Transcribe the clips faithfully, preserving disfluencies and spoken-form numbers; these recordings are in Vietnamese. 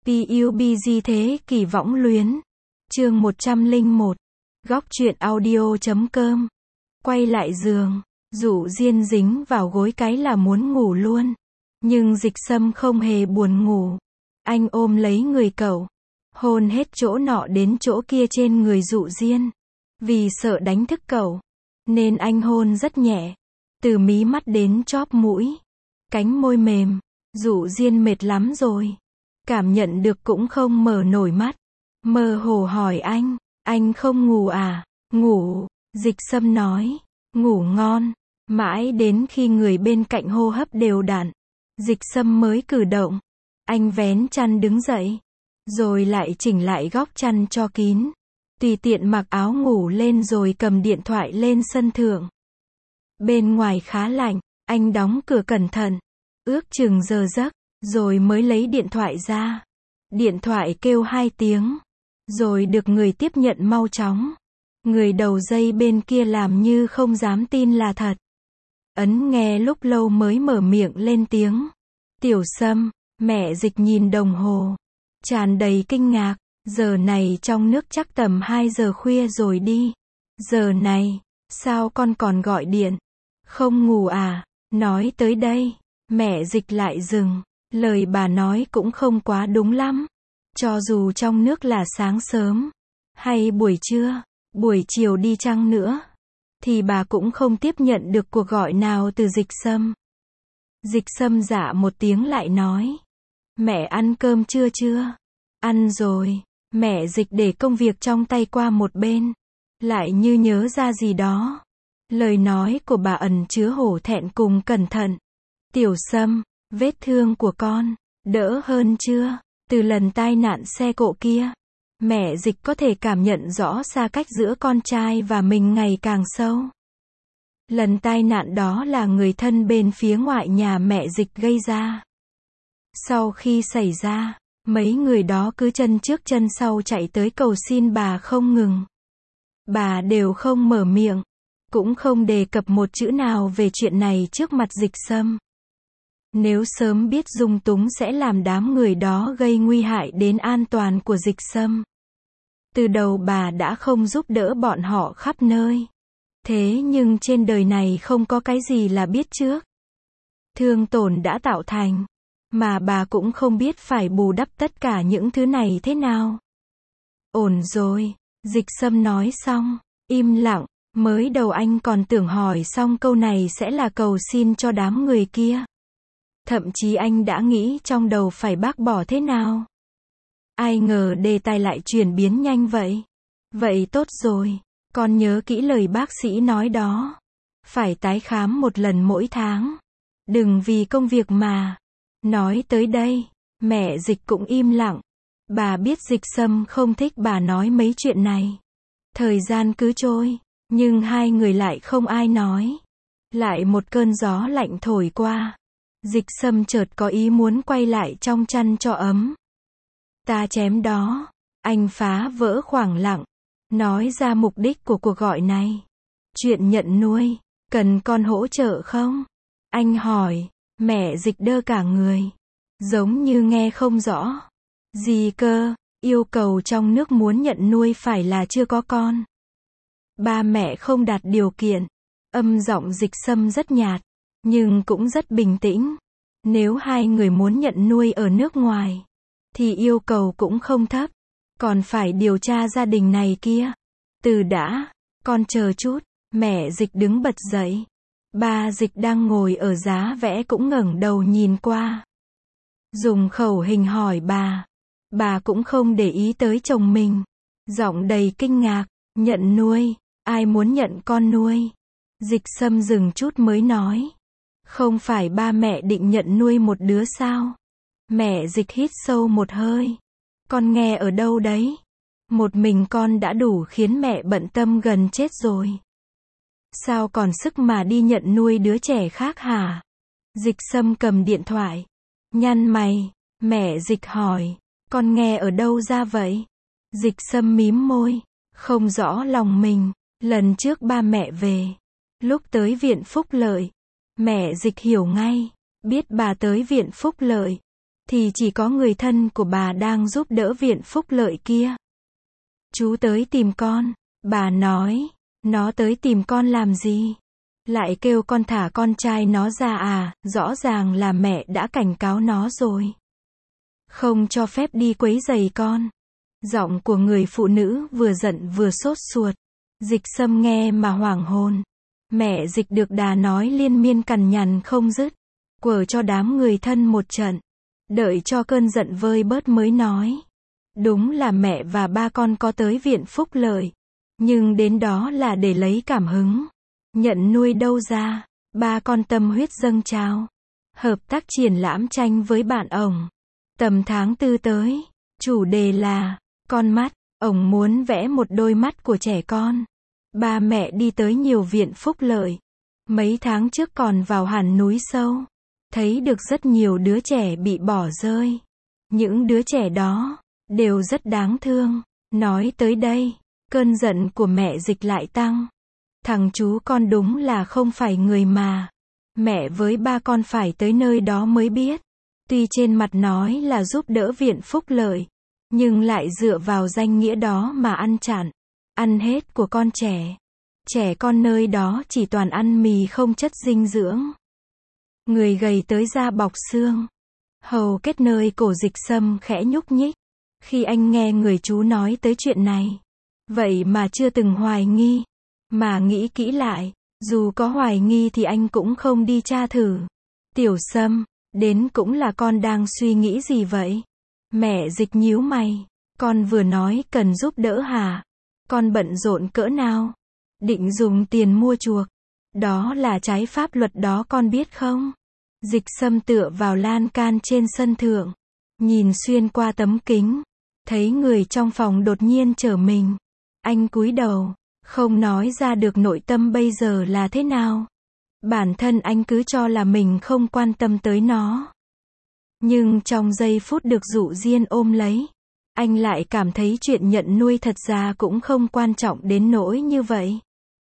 pi u bi gi thế kỷ võng luyến. Chương một trăm lẻ một. Góc truyện audio chấm com. Quay lại giường, Dụ Diên dính vào gối cái là muốn ngủ luôn. Nhưng Dịch Sâm không hề buồn ngủ. Anh ôm lấy người cậu, hôn hết chỗ nọ đến chỗ kia trên người Dụ Diên. Vì sợ đánh thức cậu, nên anh hôn rất nhẹ, từ mí mắt đến chóp mũi, cánh môi mềm. Dụ Diên mệt lắm rồi, cảm nhận được cũng không mở nổi mắt, mơ hồ hỏi anh, anh không ngủ à? Ngủ, Dịch Sâm nói, ngủ ngon. Mãi đến khi người bên cạnh hô hấp đều đặn, Dịch Sâm mới cử động. Anh vén chăn đứng dậy, rồi lại chỉnh lại góc chăn cho kín, tùy tiện mặc áo ngủ lên rồi cầm điện thoại lên sân thượng. Bên ngoài khá lạnh, anh đóng cửa cẩn thận, ước chừng giờ giấc, rồi mới lấy điện thoại ra. Điện thoại kêu hai tiếng, rồi được người tiếp nhận mau chóng. Người đầu dây bên kia làm như không dám tin là thật. Ấn nghe lúc lâu mới mở miệng lên tiếng. Tiểu Sâm. Mẹ Dịch nhìn đồng hồ, tràn đầy kinh ngạc. Giờ này trong nước chắc tầm hai giờ khuya rồi đi. Giờ này, sao con còn gọi điện? Không ngủ à? Nói tới đây, mẹ Dịch lại dừng. Lời bà nói cũng không quá đúng lắm. Cho dù trong nước là sáng sớm, hay buổi trưa, buổi chiều đi chăng nữa, thì bà cũng không tiếp nhận được cuộc gọi nào từ Dịch Sâm. Dịch Sâm dạ một tiếng lại nói. Mẹ ăn cơm chưa chưa? Ăn rồi. Mẹ Dịch để công việc trong tay qua một bên, lại như nhớ ra gì đó. Lời nói của bà ẩn chứa hổ thẹn cùng cẩn thận. Tiểu Sâm, vết thương của con đỡ hơn chưa? Từ lần tai nạn xe cộ kia, mẹ Dịch có thể cảm nhận rõ xa cách giữa con trai và mình ngày càng sâu. Lần tai nạn đó là người thân bên phía ngoại nhà mẹ Dịch gây ra. Sau khi xảy ra, mấy người đó cứ chân trước chân sau chạy tới cầu xin bà không ngừng. Bà đều không mở miệng, cũng không đề cập một chữ nào về chuyện này trước mặt Dịch Sâm. Nếu sớm biết dung túng sẽ làm đám người đó gây nguy hại đến an toàn của Dịch Sâm, từ đầu bà đã không giúp đỡ bọn họ khắp nơi. Thế nhưng trên đời này không có cái gì là biết trước. Thương tổn đã tạo thành, mà bà cũng không biết phải bù đắp tất cả những thứ này thế nào. Ổn rồi, Dịch Sâm nói xong, im lặng. Mới đầu anh còn tưởng hỏi xong câu này sẽ là cầu xin cho đám người kia. Thậm chí anh đã nghĩ trong đầu phải bác bỏ thế nào. Ai ngờ đề tài lại chuyển biến nhanh vậy. Vậy tốt rồi, con nhớ kỹ lời bác sĩ nói đó. Phải tái khám một lần mỗi tháng. Đừng vì công việc mà. Nói tới đây, mẹ Dịch cũng im lặng. Bà biết Dịch Sâm không thích bà nói mấy chuyện này. Thời gian cứ trôi, nhưng hai người lại không ai nói. Lại một cơn gió lạnh thổi qua. Dịch Sâm chợt có ý muốn quay lại trong chăn cho ấm. Ta chém đó. Anh phá vỡ khoảng lặng, nói ra mục đích của cuộc gọi này. Chuyện nhận nuôi, cần con hỗ trợ không? Anh hỏi. Mẹ Dịch đơ cả người, giống như nghe không rõ. Gì cơ? Yêu cầu trong nước muốn nhận nuôi phải là chưa có con. Ba mẹ không đạt điều kiện. Âm giọng Dịch Sâm rất nhạt, nhưng cũng rất bình tĩnh. Nếu hai người muốn nhận nuôi ở nước ngoài, thì yêu cầu cũng không thấp. Còn phải điều tra gia đình này kia. Từ đã, con chờ chút. Mẹ Dịch đứng bật dậy. Ba Dịch đang ngồi ở giá vẽ cũng ngẩng đầu nhìn qua. Dùng khẩu hình hỏi bà. Bà cũng không để ý tới chồng mình. Giọng đầy kinh ngạc. Nhận nuôi. Ai muốn nhận con nuôi? Dịch Sâm dừng chút mới nói. Không phải ba mẹ định nhận nuôi một đứa sao? Mẹ Dịch hít sâu một hơi. Con nghe ở đâu đấy? Một mình con đã đủ khiến mẹ bận tâm gần chết rồi. Sao còn sức mà đi nhận nuôi đứa trẻ khác hả? Dịch Sâm cầm điện thoại, nhăn mày. Mẹ Dịch hỏi. Con nghe ở đâu ra vậy? Dịch Sâm mím môi, không rõ lòng mình. Lần trước ba mẹ về, lúc tới viện Phúc Lợi, mẹ Dịch hiểu ngay. Biết bà tới viện Phúc Lợi, thì chỉ có người thân của bà đang giúp đỡ viện phúc lợi kia. Chú tới tìm con, bà nói, nó tới tìm con làm gì? Lại kêu con thả con trai nó ra à, rõ ràng là mẹ đã cảnh cáo nó rồi. Không cho phép đi quấy rầy con. Giọng của người phụ nữ vừa giận vừa sốt ruột. Dịch Sâm nghe mà hoảng hồn. Mẹ Dịch được đà nói liên miên cằn nhằn không dứt, quở cho đám người thân một trận. Đợi cho cơn giận vơi bớt mới nói. Đúng là mẹ và ba con có tới viện phúc lợi, nhưng đến đó là để lấy cảm hứng. Nhận nuôi đâu ra, ba con tâm huyết dâng trào. Hợp tác triển lãm tranh với bạn ổng. Tầm tháng tư tới, chủ đề là con mắt, ổng muốn vẽ một đôi mắt của trẻ con. Ba mẹ đi tới nhiều viện phúc lợi. Mấy tháng trước còn vào hẳn núi sâu. Thấy được rất nhiều đứa trẻ bị bỏ rơi. Những đứa trẻ đó đều rất đáng thương. Nói tới đây, cơn giận của mẹ Dịch lại tăng. Thằng chú con đúng là không phải người mà. Mẹ với ba con phải tới nơi đó mới biết. Tuy trên mặt nói là giúp đỡ viện phúc lợi, nhưng lại dựa vào danh nghĩa đó mà ăn chặn, ăn hết của con trẻ. Trẻ con nơi đó chỉ toàn ăn mì không chất dinh dưỡng. Người gầy tới da bọc xương. Hầu kết nơi cổ Dịch Sâm khẽ nhúc nhích. Khi anh nghe người chú nói tới chuyện này. Vậy mà chưa từng hoài nghi. Mà nghĩ kỹ lại, dù có hoài nghi thì anh cũng không đi tra thử. Tiểu Sâm, đến cũng là con đang suy nghĩ gì vậy? Mẹ Dịch nhíu mày. Con vừa nói cần giúp đỡ hả? Con bận rộn cỡ nào? Định dùng tiền mua chuộc. Đó là trái pháp luật đó con biết không? Dịch Sâm tựa vào lan can trên sân thượng. Nhìn xuyên qua tấm kính. Thấy người trong phòng đột nhiên trở mình. Anh cúi đầu. Không nói ra được nội tâm bây giờ là thế nào. Bản thân anh cứ cho là mình không quan tâm tới nó. Nhưng trong giây phút được dụ diên ôm lấy, anh lại cảm thấy chuyện nhận nuôi thật ra cũng không quan trọng đến nỗi như vậy.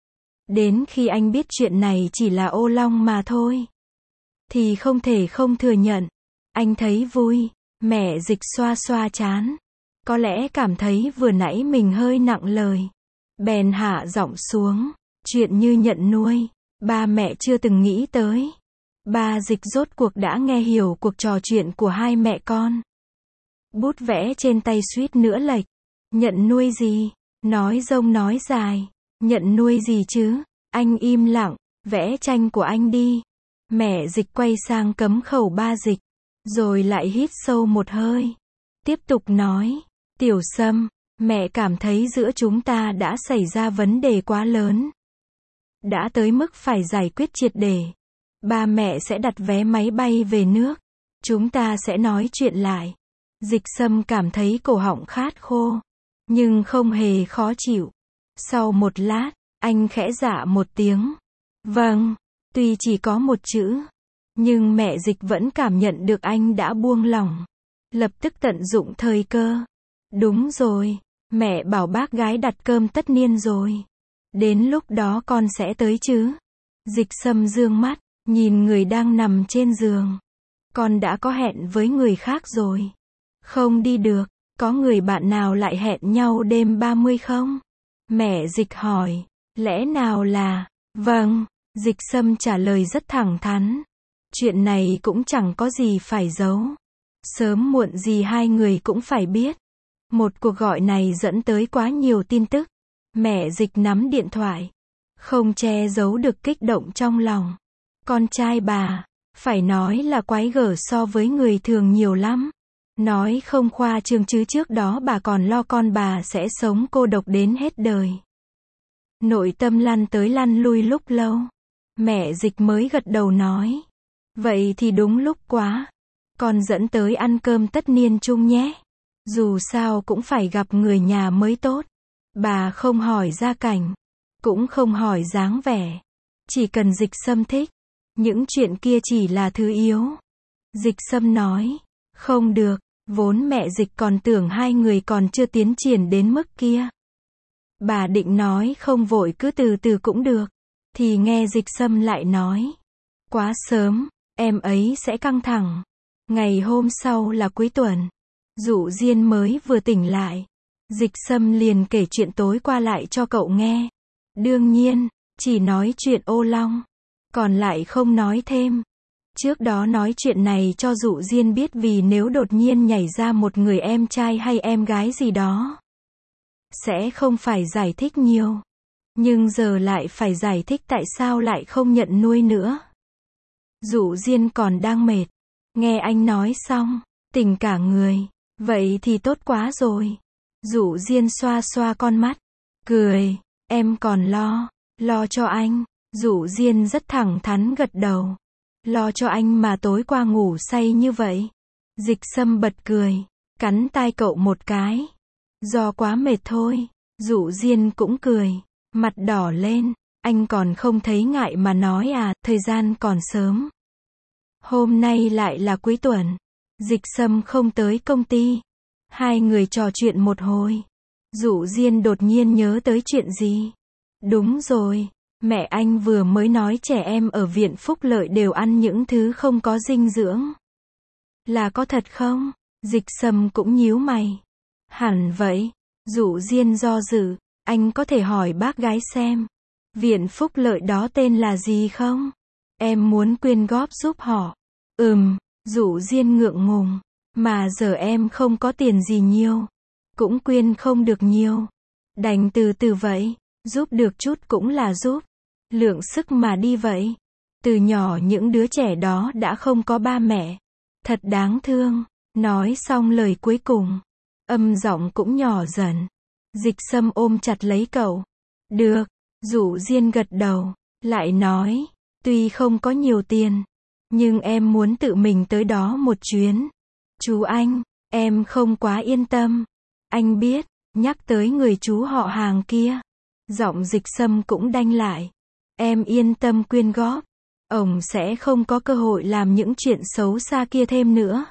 Đến khi anh biết chuyện này chỉ là ô long mà thôi, thì không thể không thừa nhận. Anh thấy vui. Mẹ Dịch xoa xoa trán. Có lẽ cảm thấy vừa nãy mình hơi nặng lời. Bèn hạ giọng xuống. Chuyện như nhận nuôi, ba mẹ chưa từng nghĩ tới. Ba Dịch rốt cuộc đã nghe hiểu cuộc trò chuyện của hai mẹ con. Bút vẽ trên tay suýt nữa lệch. Nhận nuôi gì? Nói rông nói dài. Nhận nuôi gì chứ? Anh im lặng. Vẽ tranh của anh đi. Mẹ Dịch quay sang cấm khẩu ba Dịch. Rồi lại hít sâu một hơi. Tiếp tục nói. Tiểu Sâm, mẹ cảm thấy giữa chúng ta đã xảy ra vấn đề quá lớn. Đã tới mức phải giải quyết triệt để. Ba mẹ sẽ đặt vé máy bay về nước. Chúng ta sẽ nói chuyện lại. Dịch Sâm cảm thấy cổ họng khát khô. Nhưng không hề khó chịu. Sau một lát, anh khẽ dạ một tiếng. Vâng, tuy chỉ có một chữ. Nhưng mẹ Dịch vẫn cảm nhận được anh đã buông lỏng. Lập tức tận dụng thời cơ. Đúng rồi, mẹ bảo bác gái đặt cơm tất niên rồi. Đến lúc đó con sẽ tới chứ? Dịch Sâm dương mắt, nhìn người đang nằm trên giường. Con đã có hẹn với người khác rồi. Không đi được, có người bạn nào lại hẹn nhau đêm ba mươi không? Mẹ Dịch hỏi, lẽ nào là... Vâng, Dịch Sâm trả lời rất thẳng thắn. Chuyện này cũng chẳng có gì phải giấu. Sớm muộn gì hai người cũng phải biết. Một cuộc gọi này dẫn tới quá nhiều tin tức. Mẹ Dịch nắm điện thoại. Không che giấu được kích động trong lòng. Con trai bà, phải nói là quái gở so với người thường nhiều lắm. Nói không khoa trương chứ trước đó bà còn lo con bà sẽ sống cô độc đến hết đời. Nội tâm lăn tới lăn lui lúc lâu. Mẹ Dịch mới gật đầu nói. Vậy thì đúng lúc quá. Con dẫn tới ăn cơm tất niên chung nhé. Dù sao cũng phải gặp người nhà mới tốt. Bà không hỏi gia cảnh. Cũng không hỏi dáng vẻ. Chỉ cần Dịch Sâm thích. Những chuyện kia chỉ là thứ yếu. Dịch Sâm nói. Không được. Vốn mẹ Dịch còn tưởng hai người còn chưa tiến triển đến mức kia. Bà định nói không vội cứ từ từ cũng được. Thì nghe Dịch Sâm lại nói. Quá sớm. Em ấy sẽ căng thẳng. Ngày hôm sau là cuối tuần. Dụ Diên mới vừa tỉnh lại. Dịch Sâm liền kể chuyện tối qua lại cho cậu nghe. Đương nhiên, chỉ nói chuyện ô long. Còn lại không nói thêm. Trước đó nói chuyện này cho Dụ Diên biết vì nếu đột nhiên nhảy ra một người em trai hay em gái gì đó. Sẽ không phải giải thích nhiều. Nhưng giờ lại phải giải thích tại sao lại không nhận nuôi nữa. Dụ Diên còn đang mệt. Nghe anh nói xong, tỉnh cả người. Vậy thì tốt quá rồi. Dụ Diên xoa xoa con mắt. Cười, em còn lo. Lo cho anh. Dụ Diên rất thẳng thắn gật đầu. Lo cho anh mà tối qua ngủ say như vậy. Dịch Sâm bật cười. Cắn tai cậu một cái. Do quá mệt thôi. Dụ Diên cũng cười. Mặt đỏ lên. Anh còn không thấy ngại mà nói à, thời gian còn sớm. Hôm nay lại là cuối tuần. Dịch Sâm không tới công ty. Hai người trò chuyện một hồi. Dụ Diên đột nhiên nhớ tới chuyện gì. Đúng rồi. Mẹ anh vừa mới nói trẻ em ở viện phúc lợi đều ăn những thứ không có dinh dưỡng. Là có thật không? Dịch Sâm cũng nhíu mày. Hẳn vậy. Dụ Diên do dự. Anh có thể hỏi bác gái xem. Viện phúc lợi đó tên là gì không? Em muốn quyên góp giúp họ. Ừm. Dụ Diên ngượng ngùng. Mà giờ em không có tiền gì nhiều. Cũng quyên không được nhiều. Đành từ từ vậy. Giúp được chút cũng là giúp. Lượng sức mà đi vậy. Từ nhỏ những đứa trẻ đó đã không có ba mẹ. Thật đáng thương. Nói xong lời cuối cùng. Âm giọng cũng nhỏ dần. Dịch Sâm ôm chặt lấy cậu. Được. Dụ Diên gật đầu. Lại nói. Tuy không có nhiều tiền. Nhưng em muốn tự mình tới đó một chuyến. Chú anh. Em không quá yên tâm. Anh biết. Nhắc tới người chú họ hàng kia. Giọng Dịch Sâm cũng đanh lại. Em yên tâm quyên góp. Ông sẽ không có cơ hội làm những chuyện xấu xa kia thêm nữa.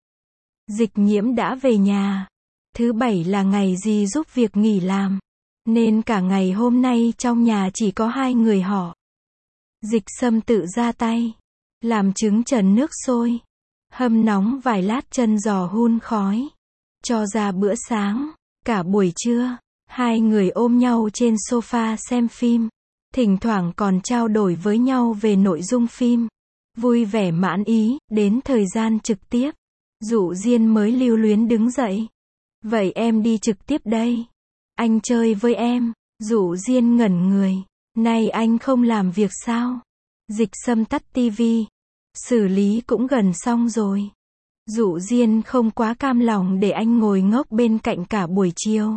Dịch Nhiễm đã về nhà. Thứ bảy là ngày dì giúp việc nghỉ làm. Nên cả ngày hôm nay trong nhà chỉ có hai người họ. Dịch Sâm tự ra tay. Làm trứng trần nước sôi. Hâm nóng vài lát chân giò hun khói. Cho ra bữa sáng. Cả buổi trưa, hai người ôm nhau trên sofa xem phim. Thỉnh thoảng còn trao đổi với nhau về nội dung phim. Vui vẻ mãn ý, đến thời gian trực tiếp. Dụ Diên mới lưu luyến đứng dậy. Vậy em đi trực tiếp đây. Anh chơi với em. Dụ Diên ngẩn người. Này anh không làm việc sao? Dịch Sâm tắt tivi. Xử lý cũng gần xong rồi. Dụ Diên không quá cam lòng để anh ngồi ngốc bên cạnh cả buổi chiều.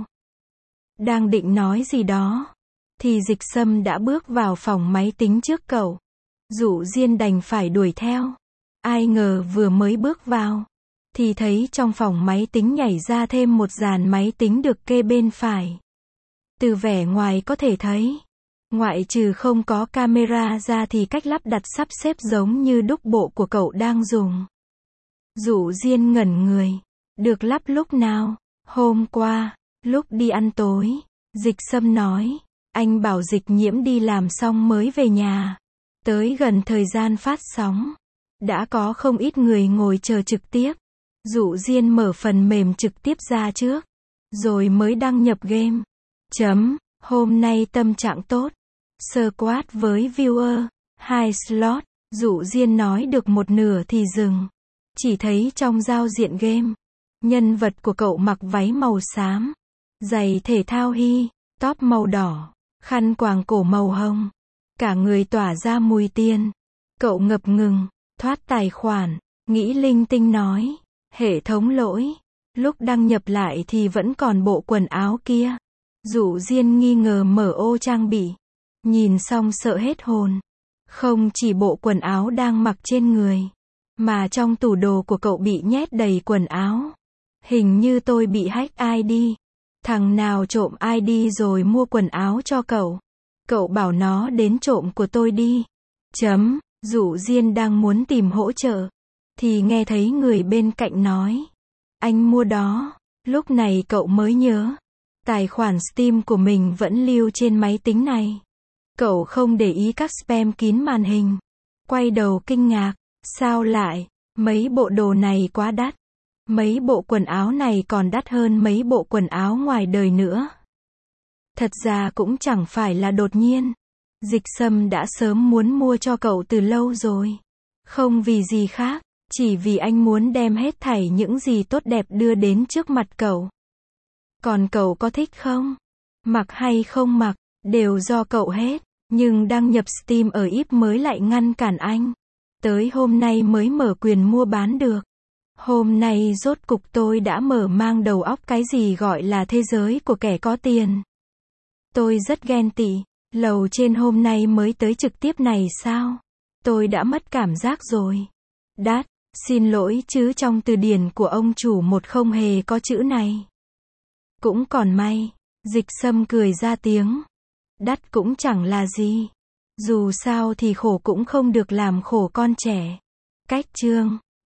Đang định nói gì đó. Thì Dịch Sâm đã bước vào phòng máy tính trước cậu. Dụ Diên đành phải đuổi theo. Ai ngờ vừa mới bước vào. Thì thấy trong phòng máy tính nhảy ra thêm một dàn máy tính được kê bên phải. Từ vẻ ngoài có thể thấy. Ngoại trừ không có camera ra thì cách lắp đặt sắp xếp giống như đúc bộ của cậu đang dùng. Dụ Diên ngẩn người. Được lắp lúc nào? Hôm qua, lúc đi ăn tối. Dịch Sâm nói. Anh bảo Dịch Nhiễm đi làm xong mới về nhà. Tới gần thời gian phát sóng. Đã có không ít người ngồi chờ trực tiếp. Dụ Diên mở phần mềm trực tiếp ra trước. Rồi mới đăng nhập game. Chấm. Hôm nay tâm trạng tốt. Squad với viewer. Hai slot. Dụ Diên nói được một nửa thì dừng. Chỉ thấy trong giao diện game. Nhân vật của cậu mặc váy màu xám. Giày thể thao hy. Top màu đỏ. Khăn quàng cổ màu hồng. Cả người tỏa ra mùi tiên. Cậu ngập ngừng. Thoát tài khoản. Nghĩ linh tinh nói. Hệ thống lỗi. Lúc đăng nhập lại thì vẫn còn bộ quần áo kia. Dụ Diên nghi ngờ mở ô trang bị. Nhìn xong sợ hết hồn. Không chỉ bộ quần áo đang mặc trên người. Mà trong tủ đồ của cậu bị nhét đầy quần áo. Hình như tôi bị hack i đê. Thằng nào trộm i đê rồi mua quần áo cho cậu. Cậu bảo nó đến trộm của tôi đi. Chấm. Dụ Diên đang muốn tìm hỗ trợ. Thì nghe thấy người bên cạnh nói. Anh mua đó. Lúc này cậu mới nhớ. Tài khoản Steam của mình vẫn lưu trên máy tính này. Cậu không để ý các spam kín màn hình. Quay đầu kinh ngạc. Sao lại? Mấy bộ đồ này quá đắt. Mấy bộ quần áo này còn đắt hơn mấy bộ quần áo ngoài đời nữa. Thật ra cũng chẳng phải là đột nhiên. Dịch Sâm đã sớm muốn mua cho cậu từ lâu rồi. Không vì gì khác, chỉ vì anh muốn đem hết thảy những gì tốt đẹp đưa đến trước mặt cậu. Còn cậu có thích không? Mặc hay không mặc, đều do cậu hết. Nhưng đăng nhập Steam ở i pê mới lại ngăn cản anh. Tới hôm nay mới mở quyền mua bán được. Hôm nay rốt cục tôi đã mở mang đầu óc cái gì gọi là thế giới của kẻ có tiền. Tôi rất ghen tị. Lầu trên hôm nay mới tới trực tiếp này sao? Tôi đã mất cảm giác rồi. Đắt, xin lỗi chứ trong từ điển của ông chủ một không hề có chữ này. Cũng còn may. Dịch Sâm cười ra tiếng. Đắt cũng chẳng là gì. Dù sao thì khổ cũng không được làm khổ con trẻ. Cách chương